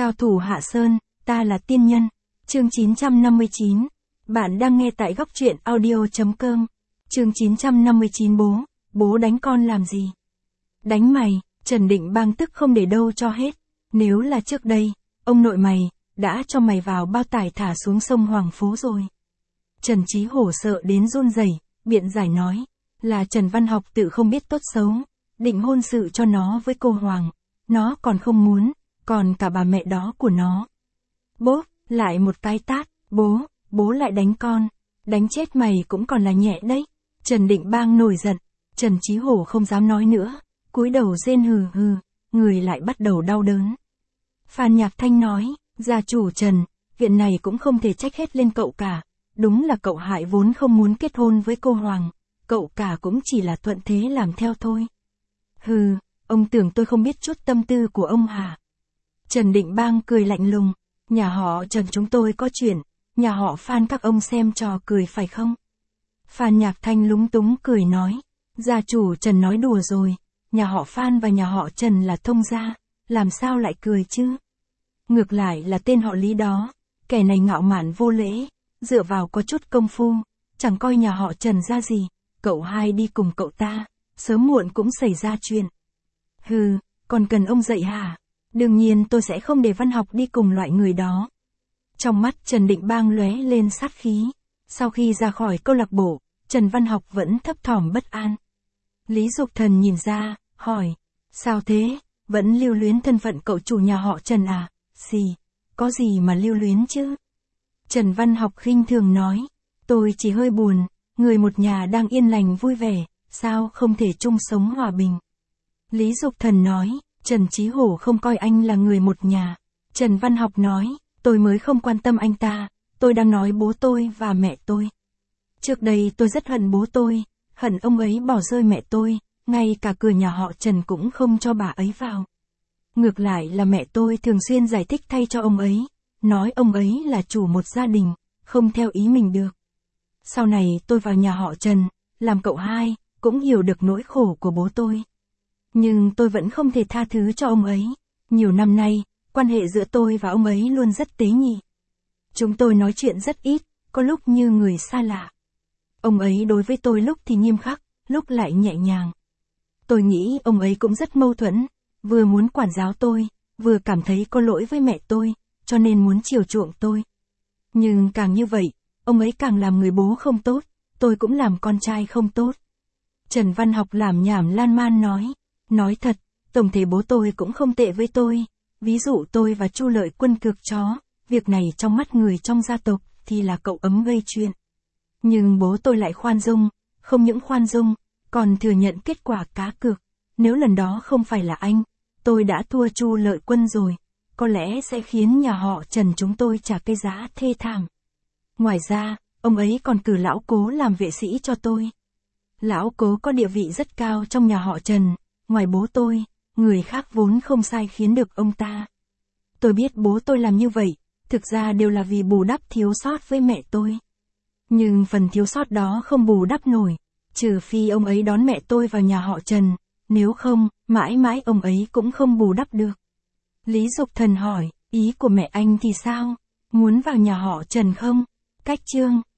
Cao thủ Hạ Sơn, ta là tiên nhân. Chương 959. Bạn đang nghe tại góc truyện audio.com. Chương 959. Bố đánh con làm gì? Đánh mày. Trần Định Bang tức không để đâu cho hết. Nếu là trước đây, ông nội mày đã cho mày vào bao tải thả xuống sông Hoàng Phố rồi. Trần Chí Hổ sợ đến run rẩy, biện giải nói, là Trần Văn Học tự không biết tốt xấu, định hôn sự cho nó với cô Hoàng, nó còn không muốn, còn cả bà mẹ đó của nó. Bốp, lại một cái tát, bố lại đánh con, đánh chết mày cũng còn là nhẹ đấy. Trần Định Bang nổi giận, Trần Chí Hổ không dám nói nữa, cúi đầu rên hừ hừ, người lại bắt đầu đau đớn. Phan Nhạc Thanh nói, gia chủ Trần, viện này cũng không thể trách hết lên cậu cả, đúng là cậu hại vốn không muốn kết hôn với cô Hoàng, cậu cả cũng chỉ là thuận thế làm theo thôi. Hừ, ông tưởng tôi không biết chút tâm tư của ông hả? Trần Định Bang cười lạnh lùng, nhà họ Trần chúng tôi có chuyện, nhà họ Phan các ông xem trò cười phải không? Phan Nhạc Thanh lúng túng cười nói, gia chủ Trần nói đùa rồi, nhà họ Phan và nhà họ Trần là thông gia, làm sao lại cười chứ? Ngược lại là tên họ Lý đó, kẻ này ngạo mạn vô lễ, dựa vào có chút công phu, chẳng coi nhà họ Trần ra gì, cậu hai đi cùng cậu ta, sớm muộn cũng xảy ra chuyện. Hừ, còn cần ông dạy hả? Đương nhiên tôi sẽ không để Văn Học đi cùng loại người đó. Trong mắt Trần Định Bang lóe lên sát khí, sau khi ra khỏi câu lạc bộ, Trần Văn Học vẫn thấp thỏm bất an. Lý Dục Thần nhìn ra, hỏi, sao thế, vẫn lưu luyến thân phận cậu chủ nhà họ Trần à? Có gì mà lưu luyến chứ? Trần Văn Học khinh thường nói, tôi chỉ hơi buồn, người một nhà đang yên lành vui vẻ, sao không thể chung sống hòa bình? Lý Dục Thần nói, Trần Chí Hổ không coi anh là người một nhà. Trần Văn Học nói, tôi mới không quan tâm anh ta, tôi đang nói bố tôi và mẹ tôi. Trước đây tôi rất hận bố tôi, hận ông ấy bỏ rơi mẹ tôi, ngay cả cửa nhà họ Trần cũng không cho bà ấy vào. Ngược lại là mẹ tôi thường xuyên giải thích thay cho ông ấy, nói ông ấy là chủ một gia đình, không theo ý mình được. Sau này tôi vào nhà họ Trần, làm cậu hai, cũng hiểu được nỗi khổ của bố tôi. Nhưng tôi vẫn không thể tha thứ cho ông ấy. Nhiều năm nay, quan hệ giữa tôi và ông ấy luôn rất tế nhị. Chúng tôi nói chuyện rất ít, có lúc như người xa lạ. Ông ấy đối với tôi lúc thì nghiêm khắc, lúc lại nhẹ nhàng. Tôi nghĩ ông ấy cũng rất mâu thuẫn, vừa muốn quản giáo tôi, vừa cảm thấy có lỗi với mẹ tôi, cho nên muốn chiều chuộng tôi. Nhưng càng như vậy, ông ấy càng làm người bố không tốt, tôi cũng làm con trai không tốt. Trần Văn Học làm nhảm lan man nói thật, tổng thể bố tôi cũng không tệ với tôi, ví dụ tôi và Chu Lợi Quân cược chó, việc này trong mắt người trong gia tộc thì là cậu ấm gây chuyện. Nhưng bố tôi lại khoan dung, không những khoan dung, còn thừa nhận kết quả cá cược, nếu lần đó không phải là anh, tôi đã thua Chu Lợi Quân rồi, có lẽ sẽ khiến nhà họ Trần chúng tôi trả cái giá thê thảm. Ngoài ra, ông ấy còn cử lão Cố làm vệ sĩ cho tôi. Lão Cố có địa vị rất cao trong nhà họ Trần, ngoài bố tôi, người khác vốn không sai khiến được ông ta. Tôi biết bố tôi làm như vậy, thực ra đều là vì bù đắp thiếu sót với mẹ tôi. Nhưng phần thiếu sót đó không bù đắp nổi, trừ phi ông ấy đón mẹ tôi vào nhà họ Trần, nếu không, mãi mãi ông ấy cũng không bù đắp được. Lý Dục Thần hỏi, ý của mẹ anh thì sao? Muốn vào nhà họ Trần không? Cách chương